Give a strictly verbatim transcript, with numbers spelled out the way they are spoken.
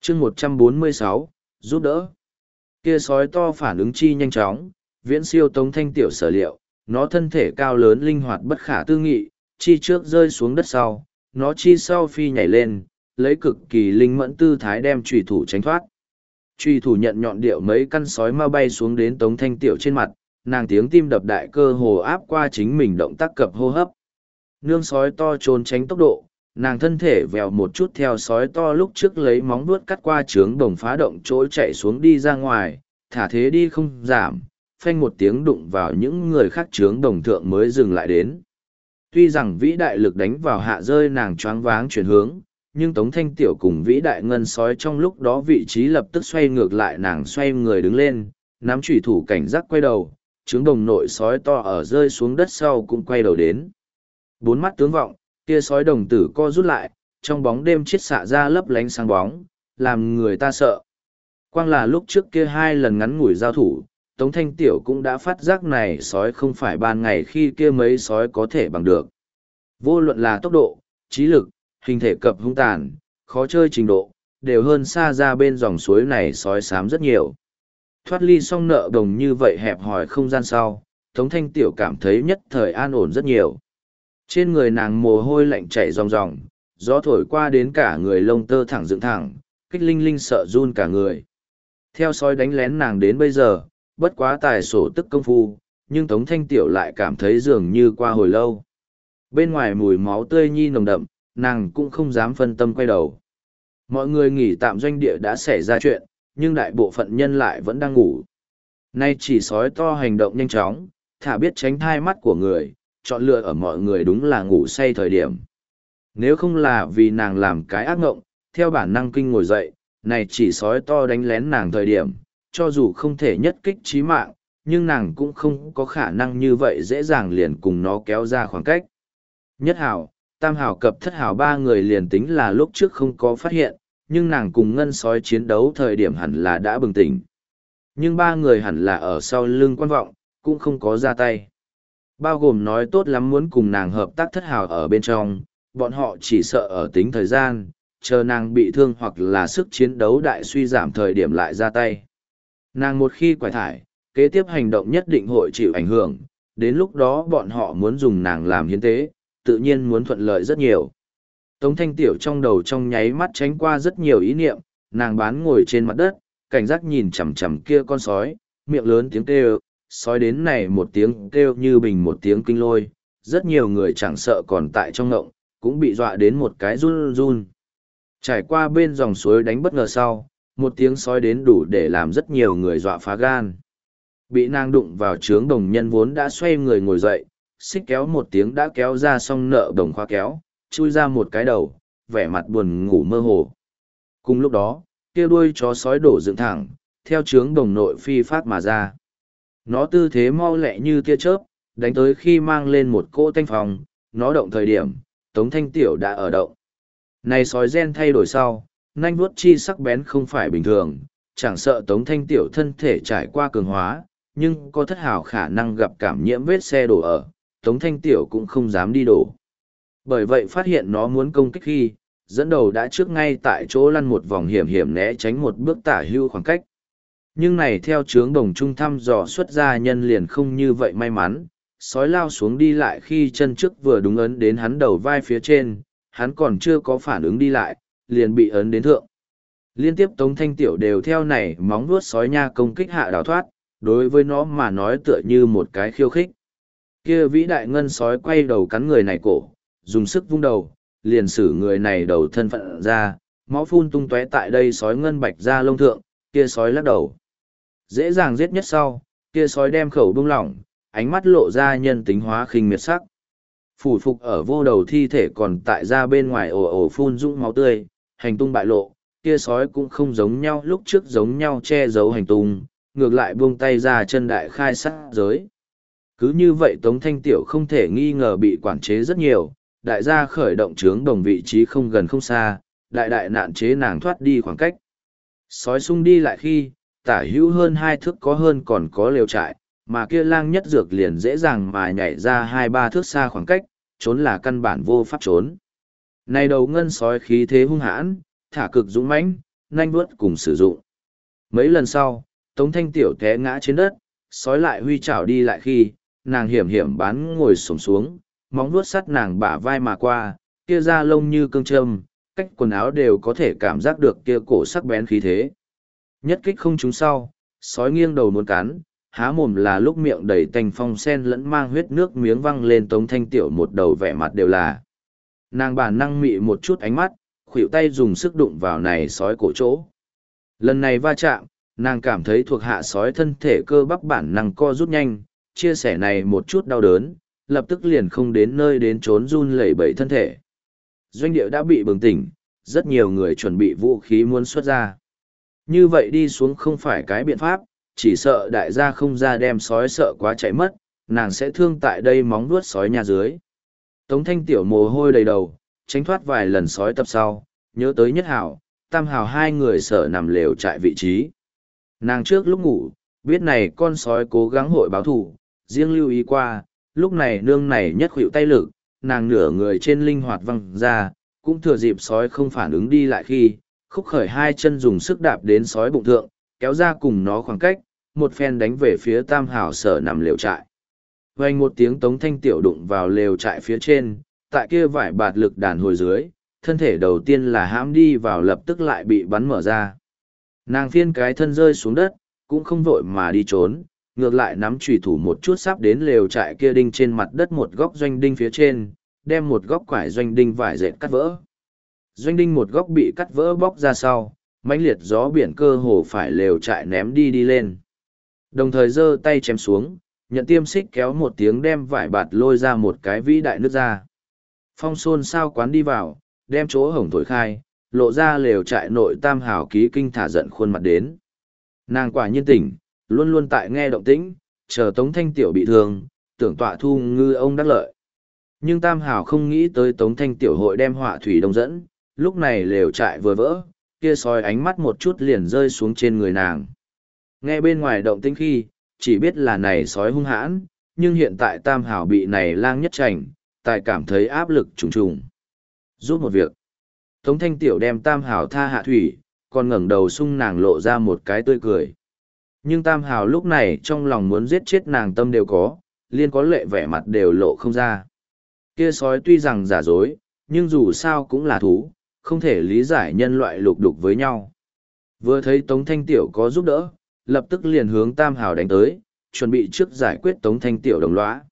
chương một trăm bốn mươi sáu, giúp đỡ. Kia sói to phản ứng chi nhanh chóng, viễn siêu Tống Thanh Tiểu sở liệu, nó thân thể cao lớn linh hoạt bất khả tư nghị, chi trước rơi xuống đất sau, nó chi sau phi nhảy lên, lấy cực kỳ linh mẫn tư thái đem trùy thủ tránh thoát. Trùy thủ nhận nhọn điệu mấy căn sói ma bay xuống đến Tống Thanh Tiểu trên mặt, nàng tiếng tim đập đại cơ hồ áp qua chính mình động tác cập hô hấp. Nương sói to trốn tránh tốc độ, nàng thân thể vèo một chút theo sói to lúc trước lấy móng vuốt cắt qua trướng đồng phá động chỗ chạy xuống đi ra ngoài, thả thế đi không giảm, phanh một tiếng đụng vào những người khác trướng đồng thượng mới dừng lại đến. Tuy rằng vĩ đại lực đánh vào hạ rơi nàng choáng váng chuyển hướng, nhưng Tống Thanh Tiểu cùng vĩ đại ngân sói trong lúc đó vị trí lập tức xoay ngược lại, nàng xoay người đứng lên, nắm chủy thủ cảnh giác quay đầu, trướng đồng nội sói to ở rơi xuống đất sau cũng quay đầu đến. Bốn mắt tướng vọng, kia sói đồng tử co rút lại, trong bóng đêm chiết xạ ra lấp lánh sáng bóng, làm người ta sợ. Quang là lúc trước kia hai lần ngắn ngủi giao thủ, Tống Thanh Tiểu cũng đã phát giác này sói không phải ban ngày khi kia mấy sói có thể bằng được. Vô luận là tốc độ, trí lực, hình thể cập hung tàn, khó chơi trình độ, đều hơn xa ra bên dòng suối này sói xám rất nhiều. Thoát ly xong nợ đồng như vậy hẹp hòi không gian sau, Tống Thanh Tiểu cảm thấy nhất thời an ổn rất nhiều. Trên người nàng mồ hôi lạnh chảy ròng ròng, gió thổi qua đến cả người lông tơ thẳng dựng thẳng, kích linh linh sợ run cả người. Theo sói đánh lén nàng đến bây giờ, bất quá tài sổ tức công phu, nhưng Tống Thanh Tiểu lại cảm thấy dường như qua hồi lâu. Bên ngoài mùi máu tươi nhi nồng đậm, nàng cũng không dám phân tâm quay đầu. Mọi người nghỉ tạm doanh địa đã xảy ra chuyện, nhưng đại bộ phận nhân lại vẫn đang ngủ. Nay chỉ sói to hành động nhanh chóng, thả biết tránh thai mắt của người, chọn lựa ở mọi người đúng là ngủ say thời điểm. Nếu không là vì nàng làm cái ác ngộng, theo bản năng kinh ngồi dậy, này chỉ sói to đánh lén nàng thời điểm, cho dù không thể nhất kích chí mạng, nhưng nàng cũng không có khả năng như vậy dễ dàng liền cùng nó kéo ra khoảng cách. Nhất hào, tam hào cập thất hào ba người liền tính là lúc trước không có phát hiện, nhưng nàng cùng ngân sói chiến đấu thời điểm hẳn là đã bừng tỉnh. Nhưng ba người hẳn là ở sau lưng quan vọng, cũng không có ra tay. Bao gồm nói tốt lắm muốn cùng nàng hợp tác thất hào ở bên trong, bọn họ chỉ sợ ở tính thời gian, chờ nàng bị thương hoặc là sức chiến đấu đại suy giảm thời điểm lại ra tay. Nàng một khi quải thải, kế tiếp hành động nhất định hội chịu ảnh hưởng, đến lúc đó bọn họ muốn dùng nàng làm hiến tế, tự nhiên muốn thuận lợi rất nhiều. Tống Thanh Tiểu trong đầu trong nháy mắt tránh qua rất nhiều ý niệm, nàng bán ngồi trên mặt đất, cảnh giác nhìn chằm chằm kia con sói, miệng lớn tiếng kêu, sói đến này một tiếng kêu như bình một tiếng kinh lôi, rất nhiều người chẳng sợ còn tại trong ngộng, cũng bị dọa đến một cái run run. Trải qua bên dòng suối đánh bất ngờ sau, một tiếng sói đến đủ để làm rất nhiều người dọa phá gan. Bị nàng đụng vào trướng đồng nhân vốn đã xoay người ngồi dậy, xích kéo một tiếng đã kéo ra xong nợ đồng khóa kéo, chui ra một cái đầu, vẻ mặt buồn ngủ mơ hồ. Cùng lúc đó, kia đuôi chó sói đổ dựng thẳng, theo trướng đồng nội phi phát mà ra. Nó tư thế mau lẹ như tia chớp, đánh tới khi mang lên một cỗ tanh phòng, nó động thời điểm, Tống Thanh Tiểu đã ở động. Này sói gen thay đổi sau, nanh vuốt chi sắc bén không phải bình thường, chẳng sợ Tống Thanh Tiểu thân thể trải qua cường hóa, nhưng có thất hảo khả năng gặp cảm nhiễm vết xe đổ ở, Tống Thanh Tiểu cũng không dám đi đổ. Bởi vậy phát hiện nó muốn công kích khi, dẫn đầu đã trước ngay tại chỗ lăn một vòng hiểm hiểm né tránh một bước tả hưu khoảng cách. Nhưng này theo chướng đồng trung thăm dò xuất ra nhân liền không như vậy may mắn, sói lao xuống đi lại khi chân trước vừa đúng ấn đến hắn đầu vai phía trên, hắn còn chưa có phản ứng đi lại, liền bị ấn đến thượng. Liên tiếp Tống Thanh Tiểu đều theo này móng vuốt sói nha công kích hạ đào thoát, đối với nó mà nói tựa như một cái khiêu khích. Kia vĩ đại ngân sói quay đầu cắn người này cổ, dùng sức vung đầu, liền xử người này đầu thân phận ra, máu phun tung tóe tại đây sói ngân bạch ra lông thượng, kia sói lắc đầu. Dễ dàng giết nhất sau, kia sói đem khẩu bung lỏng, ánh mắt lộ ra nhân tính hóa khinh miệt sắc. Phủ phục ở vô đầu thi thể còn tại ra bên ngoài ồ ồ phun dũng máu tươi, hành tung bại lộ, kia sói cũng không giống nhau lúc trước giống nhau che giấu hành tung, ngược lại buông tay ra chân đại khai sát giới. Cứ như vậy Tống Thanh Tiểu không thể nghi ngờ bị quản chế rất nhiều, đại gia khởi động trướng đồng vị trí không gần không xa, đại đại nạn chế nàng thoát đi khoảng cách. Sói sung đi lại khi, tả hữu hơn hai thước có hơn còn có lều trại, mà kia lang nhất dược liền dễ dàng mà nhảy ra hai ba thước xa khoảng cách, trốn là căn bản vô pháp trốn. Này đầu ngân sói khí thế hung hãn, thả cực dũng mãnh, nanh vuốt cùng sử dụng. Mấy lần sau, Tống Thanh Tiểu té ngã trên đất, sói lại huy chảo đi lại khi, nàng hiểm hiểm bán ngồi xổm xuống, móng vuốt sắt nàng bả vai mà qua, kia da lông như cương châm, cách quần áo đều có thể cảm giác được kia cổ sắc bén khí thế. Nhất kích không trúng sau, sói nghiêng đầu muốn cắn, há mồm là lúc miệng đầy tanh phong sen lẫn mang huyết nước miếng văng lên Tống Thanh Tiểu một đầu vẻ mặt đều là. Nàng bản năng mị một chút ánh mắt, khuỷu tay dùng sức đụng vào này sói cổ chỗ. Lần này va chạm, nàng cảm thấy thuộc hạ sói thân thể cơ bắp bản năng co rút nhanh, chia sẻ này một chút đau đớn, lập tức liền không đến nơi đến trốn run lẩy bẩy thân thể. Doanh địa đã bị bừng tỉnh, rất nhiều người chuẩn bị vũ khí muốn xuất ra. Như vậy đi xuống không phải cái biện pháp, chỉ sợ đại gia không ra đem sói sợ quá chạy mất, nàng sẽ thương tại đây móng vuốt sói nhà dưới. Tống Thanh Tiểu mồ hôi đầy đầu, tránh thoát vài lần sói tập sau, nhớ tới Nhất Hảo, Tam Hảo hai người sợ nằm lều trại vị trí. Nàng trước lúc ngủ, biết này con sói cố gắng hội báo thủ, riêng lưu ý qua, lúc này nương này nhất khuỵu tay lực, nàng nửa người trên linh hoạt văng ra, cũng thừa dịp sói không phản ứng đi lại khi, khúc khởi hai chân dùng sức đạp đến sói bụng thượng, kéo ra cùng nó khoảng cách, một phen đánh về phía Tam Hảo sở nằm lều trại. Vang một tiếng Tống Thanh Tiểu đụng vào lều trại phía trên, tại kia vải bạt lực đàn hồi dưới, thân thể đầu tiên là hãm đi vào lập tức lại bị bắn mở ra. Nàng phiên cái thân rơi xuống đất, cũng không vội mà đi trốn, ngược lại nắm chùy thủ một chút sắp đến lều trại kia đinh trên mặt đất một góc doanh đinh phía trên, đem một góc quải doanh đinh vải dệt cắt vỡ. Doanh đinh một góc bị cắt vỡ bóc ra sau, mãnh liệt gió biển cơ hồ phải lều trại ném đi đi lên. Đồng thời giơ tay chém xuống, nhận tiêm xích kéo một tiếng đem vải bạt lôi ra một cái vĩ đại nước ra. Phong xôn sao quán đi vào, đem chỗ hổng thổi khai, lộ ra lều trại nội Tam Hảo ký kinh thả giận khuôn mặt đến. Nàng quả nhiên tỉnh, luôn luôn tại nghe động tĩnh, chờ Tống Thanh Tiểu bị thương, tưởng tọa thu ngư ông đắc lợi. Nhưng Tam Hảo không nghĩ tới Tống Thanh Tiểu hội đem họa thủy đông dẫn, lúc này lều trại vừa vỡ, kia sói ánh mắt một chút liền rơi xuống trên người nàng. Nghe bên ngoài động tĩnh khi, chỉ biết là này sói hung hãn, nhưng hiện tại Tam Hảo bị này lang nhất chảnh, tài cảm thấy áp lực trùng trùng. Giúp một việc. Tống Thanh Tiểu đem Tam Hảo tha hạ thủy, còn ngẩng đầu sung nàng lộ ra một cái tươi cười. Nhưng Tam Hảo lúc này trong lòng muốn giết chết nàng tâm đều có, liên có lệ vẻ mặt đều lộ không ra. Kia sói tuy rằng giả dối, nhưng dù sao cũng là thú, không thể lý giải nhân loại lục đục với nhau. Vừa thấy Tống Thanh Tiểu có giúp đỡ, lập tức liền hướng Tam Hảo đánh tới, chuẩn bị trước giải quyết Tống Thanh Tiểu đồng lõa.